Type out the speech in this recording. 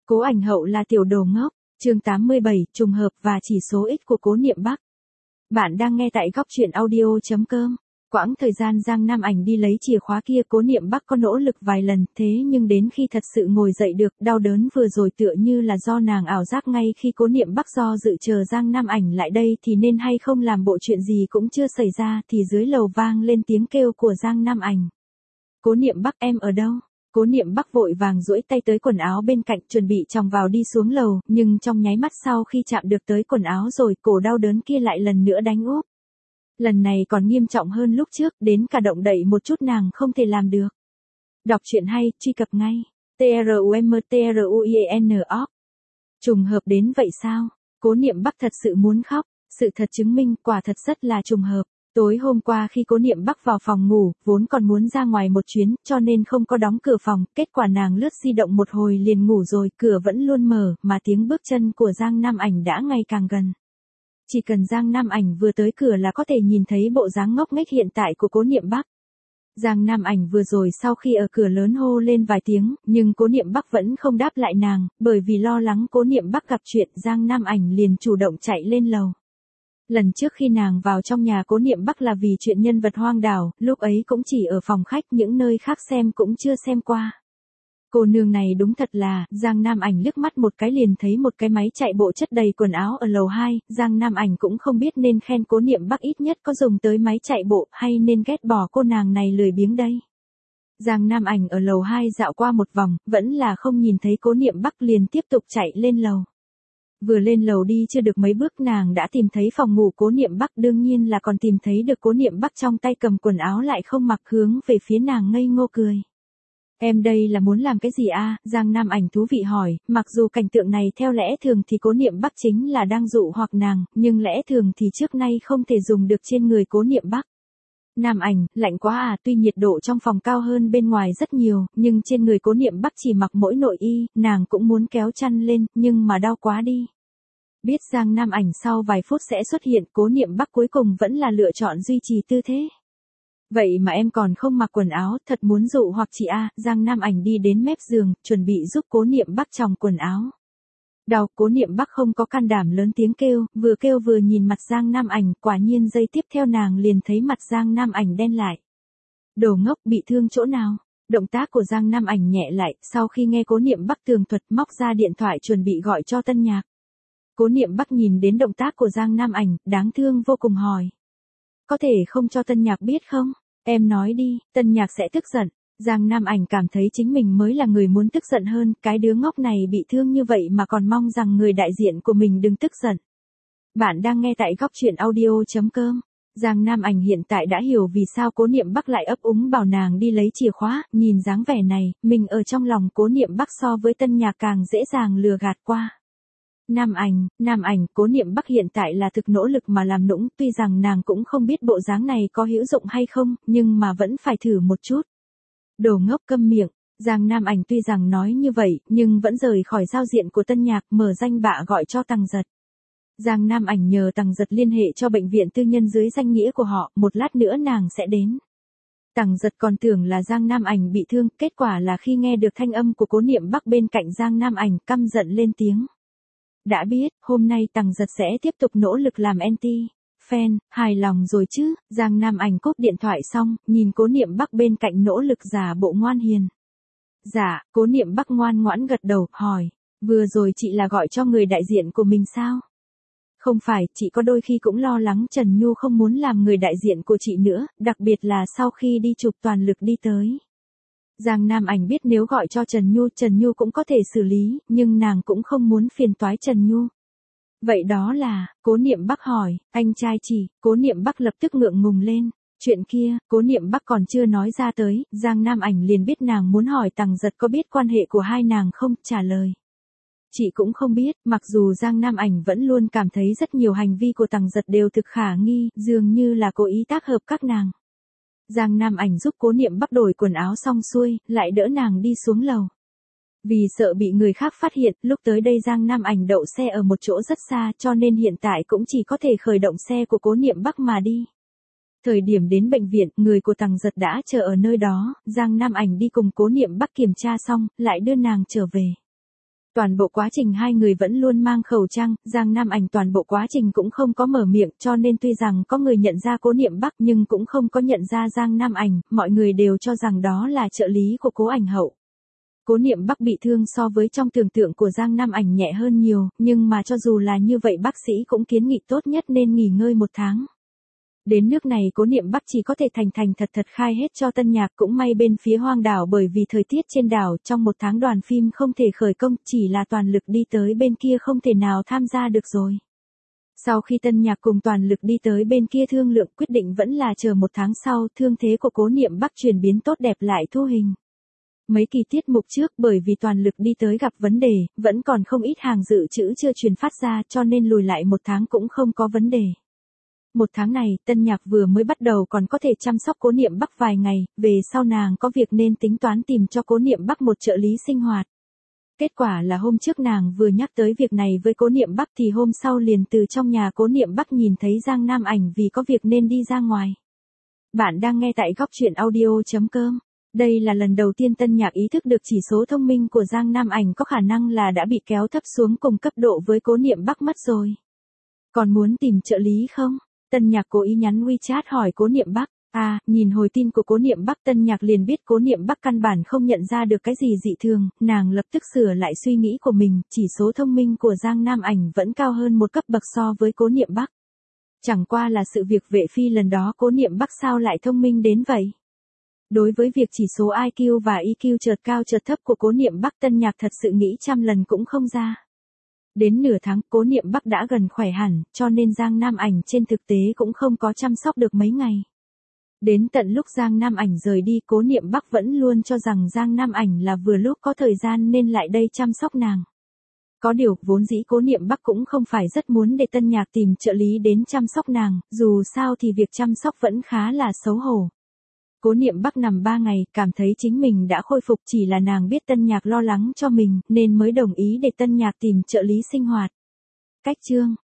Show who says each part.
Speaker 1: Cố Ảnh Hậu là tiểu đồ ngốc, chương 87, trùng hợp và chỉ số ít của Cố Niệm Bắc. Bạn đang nghe tại góc truyện audio.com. Quãng thời gian Giang Nam Ảnh đi lấy chìa khóa kia Cố Niệm Bắc có nỗ lực vài lần, thế nhưng đến khi thật sự ngồi dậy được, đau đớn vừa rồi tựa như là do nàng ảo giác ngay khi Cố Niệm Bắc do dự chờ Giang Nam Ảnh lại đây thì nên hay không làm bộ chuyện gì cũng chưa xảy ra thì dưới lầu vang lên tiếng kêu của Giang Nam Ảnh. Cố Niệm Bắc em ở đâu? Cố Niệm Bắc vội vàng duỗi tay tới quần áo bên cạnh chuẩn bị chòng vào đi xuống lầu, nhưng trong nháy mắt sau khi chạm được tới quần áo rồi cổ đau đớn kia lại lần nữa đánh úp. Lần này còn nghiêm trọng hơn lúc trước, đến cả động đậy một chút nàng không thể làm được. Đọc truyện hay, truy cập ngay. TRUMTRUIEN. Trùng hợp đến vậy sao? Cố Niệm Bắc thật sự muốn khóc, sự thật chứng minh quả thật rất là trùng hợp. Tối hôm qua khi Cố Niệm Bắc vào phòng ngủ, vốn còn muốn ra ngoài một chuyến, cho nên không có đóng cửa phòng, kết quả nàng lướt di động một hồi liền ngủ rồi, cửa vẫn luôn mở, mà tiếng bước chân của Giang Nam Ảnh đã ngày càng gần. Chỉ cần Giang Nam Ảnh vừa tới cửa là có thể nhìn thấy bộ dáng ngốc nghếch hiện tại của Cố Niệm Bắc. Giang Nam Ảnh vừa rồi sau khi ở cửa lớn hô lên vài tiếng, nhưng Cố Niệm Bắc vẫn không đáp lại nàng, bởi vì lo lắng Cố Niệm Bắc gặp chuyện, Giang Nam Ảnh liền chủ động chạy lên lầu. Lần trước khi nàng vào trong nhà Cố Niệm Bắc là vì chuyện nhân vật hoang đảo, lúc ấy cũng chỉ ở phòng khách, những nơi khác xem cũng chưa xem qua. Cô nương này đúng thật là, Giang Nam Ảnh liếc mắt một cái liền thấy một cái máy chạy bộ chất đầy quần áo ở lầu 2, Giang Nam Ảnh cũng không biết nên khen Cố Niệm Bắc ít nhất có dùng tới máy chạy bộ hay nên ghét bỏ cô nàng này lười biếng đây. Giang Nam Ảnh ở lầu 2 dạo qua một vòng, vẫn là không nhìn thấy Cố Niệm Bắc liền tiếp tục chạy lên lầu. Vừa lên lầu đi chưa được mấy bước nàng đã tìm thấy phòng ngủ Cố Niệm Bắc, đương nhiên là còn tìm thấy được Cố Niệm Bắc trong tay cầm quần áo lại không mặc hướng về phía nàng ngây ngô cười. Em đây là muốn làm cái gì a? Giang Nam Ảnh thú vị hỏi, mặc dù cảnh tượng này theo lẽ thường thì Cố Niệm Bắc chính là đang dụ hoặc nàng, nhưng lẽ thường thì trước nay không thể dùng được trên người Cố Niệm Bắc. Nam Ảnh, lạnh quá à, tuy nhiệt độ trong phòng cao hơn bên ngoài rất nhiều, nhưng trên người Cố Niệm Bắc chỉ mặc mỗi nội y, nàng cũng muốn kéo chăn lên, nhưng mà đau quá đi. Biết Giang Nam Ảnh sau vài phút sẽ xuất hiện, Cố Niệm Bắc cuối cùng vẫn là lựa chọn duy trì tư thế. Vậy mà em còn không mặc quần áo, thật muốn dụ hoặc chị a? Giang Nam Ảnh đi đến mép giường, chuẩn bị giúp Cố Niệm Bắc chòng quần áo. Đau, Cố Niệm Bắc không có can đảm lớn tiếng kêu vừa nhìn mặt Giang Nam Ảnh, quả nhiên giây tiếp theo nàng liền thấy mặt Giang Nam Ảnh đen lại. Đồ ngốc, bị thương chỗ nào? Động tác của Giang Nam Ảnh nhẹ lại, sau khi nghe Cố Niệm Bắc tường thuật móc ra điện thoại chuẩn bị gọi cho Tân Nhạc. Cố Niệm Bắc nhìn đến động tác của Giang Nam Ảnh, đáng thương vô cùng hỏi. Có thể không cho Tân Nhạc biết không? Em nói đi, Tân Nhạc sẽ tức giận. Giang Nam Ảnh cảm thấy chính mình mới là người muốn tức giận hơn, cái đứa ngốc này bị thương như vậy mà còn mong rằng người đại diện của mình đừng tức giận. Bạn đang nghe tại góc truyện audio.com. Giang Nam Ảnh hiện tại đã hiểu vì sao Cố Niệm Bắc lại ấp úng bảo nàng đi lấy chìa khóa, nhìn dáng vẻ này, mình ở trong lòng Cố Niệm Bắc so với Tân Nhạc càng dễ dàng lừa gạt qua. Nam Ảnh, Cố Niệm Bắc hiện tại là thực nỗ lực mà làm nũng, tuy rằng nàng cũng không biết bộ dáng này có hữu dụng hay không, nhưng mà vẫn phải thử một chút. Đồ ngốc, câm miệng. Giang Nam Ảnh tuy rằng nói như vậy, nhưng vẫn rời khỏi giao diện của Tân Nhạc, mở danh bạ gọi cho Tằng Giật. Giang Nam Ảnh nhờ Tằng Giật liên hệ cho bệnh viện tư nhân dưới danh nghĩa của họ, một lát nữa nàng sẽ đến. Tằng Giật còn tưởng là Giang Nam Ảnh bị thương, kết quả là khi nghe được thanh âm của Cố Niệm Bắc bên cạnh Giang Nam Ảnh căm giận lên tiếng. Đã biết, hôm nay Tằng Giật sẽ tiếp tục nỗ lực làm anti-fan, hài lòng rồi chứ? Giang Nam Ảnh cúp điện thoại xong, nhìn Cố Niệm Bắc bên cạnh nỗ lực giả bộ ngoan hiền. Dạ, Cố Niệm Bắc ngoan ngoãn gật đầu, hỏi, vừa rồi chị là gọi cho người đại diện của mình sao? Không phải, chị có đôi khi cũng lo lắng Trần Nhu không muốn làm người đại diện của chị nữa, đặc biệt là sau khi đi chụp toàn lực đi tới. Giang Nam Ảnh biết nếu gọi cho Trần Nhu cũng có thể xử lý, nhưng nàng cũng không muốn phiền toái Trần Nhu. Vậy đó là, Cố Niệm Bắc hỏi, anh trai chị, Cố Niệm Bắc lập tức ngượng ngùng lên. Chuyện kia, Cố Niệm Bắc còn chưa nói ra tới, Giang Nam Ảnh liền biết nàng muốn hỏi Tằng Giật có biết quan hệ của hai nàng không, trả lời. Chị cũng không biết, mặc dù Giang Nam Ảnh vẫn luôn cảm thấy rất nhiều hành vi của Tằng Giật đều thực khả nghi, dường như là cố ý tác hợp các nàng. Giang Nam Ảnh giúp Cố Niệm Bắc đổi quần áo xong xuôi, lại đỡ nàng đi xuống lầu. Vì sợ bị người khác phát hiện, lúc tới đây Giang Nam Ảnh đậu xe ở một chỗ rất xa cho nên hiện tại cũng chỉ có thể khởi động xe của Cố Niệm Bắc mà đi. Thời điểm đến bệnh viện, người của Tằng Giật đã chờ ở nơi đó, Giang Nam Ảnh đi cùng Cố Niệm Bắc kiểm tra xong, lại đưa nàng trở về. Toàn bộ quá trình hai người vẫn luôn mang khẩu trang, Giang Nam Ảnh toàn bộ quá trình cũng không có mở miệng, cho nên tuy rằng có người nhận ra Cố Niệm Bắc nhưng cũng không có nhận ra Giang Nam Ảnh, mọi người đều cho rằng đó là trợ lý của Cố Ảnh Hậu. Cố Niệm Bắc bị thương so với trong tưởng tượng của Giang Nam Ảnh nhẹ hơn nhiều, nhưng mà cho dù là như vậy bác sĩ cũng kiến nghị tốt nhất nên nghỉ ngơi 1 tháng. Đến nước này Cố Niệm Bắc chỉ có thể thành thật khai hết cho Tân Nhạc, cũng may bên phía Hoang Đảo bởi vì thời tiết trên đảo trong 1 tháng đoàn phim không thể khởi công, chỉ là toàn lực đi tới bên kia không thể nào tham gia được rồi. Sau khi Tân Nhạc cùng toàn lực đi tới bên kia thương lượng, quyết định vẫn là chờ 1 tháng sau thương thế của Cố Niệm Bắc chuyển biến tốt đẹp lại thu hình. Mấy kỳ tiết mục trước bởi vì toàn lực đi tới gặp vấn đề, vẫn còn không ít hàng dự trữ chưa truyền phát ra cho nên lùi lại 1 tháng cũng không có vấn đề. 1 tháng này, Tân Nhạc vừa mới bắt đầu còn có thể chăm sóc Cố Niệm Bắc vài ngày, về sau nàng có việc nên tính toán tìm cho Cố Niệm Bắc một trợ lý sinh hoạt. Kết quả là hôm trước nàng vừa nhắc tới việc này với Cố Niệm Bắc thì hôm sau liền từ trong nhà Cố Niệm Bắc nhìn thấy Giang Nam Ảnh vì có việc nên đi ra ngoài. Bạn đang nghe tại góc truyện audio.com. Đây là lần đầu tiên Tân Nhạc ý thức được chỉ số thông minh của Giang Nam Ảnh có khả năng là đã bị kéo thấp xuống cùng cấp độ với Cố Niệm Bắc mất rồi. Còn muốn tìm trợ lý không? Tân Nhạc cố ý nhắn WeChat hỏi Cố Niệm Bắc. Nhìn hồi tin của Cố Niệm Bắc Tân Nhạc liền biết Cố Niệm Bắc căn bản không nhận ra được cái gì dị thường, nàng lập tức sửa lại suy nghĩ của mình, chỉ số thông minh của Giang Nam Ảnh vẫn cao hơn 1 cấp bậc so với Cố Niệm Bắc. Chẳng qua là sự việc vệ phi lần đó Cố Niệm Bắc sao lại thông minh đến vậy? Đối với việc chỉ số IQ và EQ chợt cao chợt thấp của Cố Niệm Bắc Tân Nhạc thật sự nghĩ trăm lần cũng không ra. Đến nửa tháng Cố Niệm Bắc đã gần khỏe hẳn, cho nên Giang Nam Ảnh trên thực tế cũng không có chăm sóc được mấy ngày. Đến tận lúc Giang Nam Ảnh rời đi Cố Niệm Bắc vẫn luôn cho rằng Giang Nam Ảnh là vừa lúc có thời gian nên lại đây chăm sóc nàng. Có điều, vốn dĩ Cố Niệm Bắc cũng không phải rất muốn để Tân Nhạc tìm trợ lý đến chăm sóc nàng, dù sao thì việc chăm sóc vẫn khá là xấu hổ. Cố Niệm Bắc nằm 3 ngày, cảm thấy chính mình đã khôi phục, chỉ là nàng biết Tân Nhạc lo lắng cho mình, nên mới đồng ý để Tân Nhạc tìm trợ lý sinh hoạt. Cách chương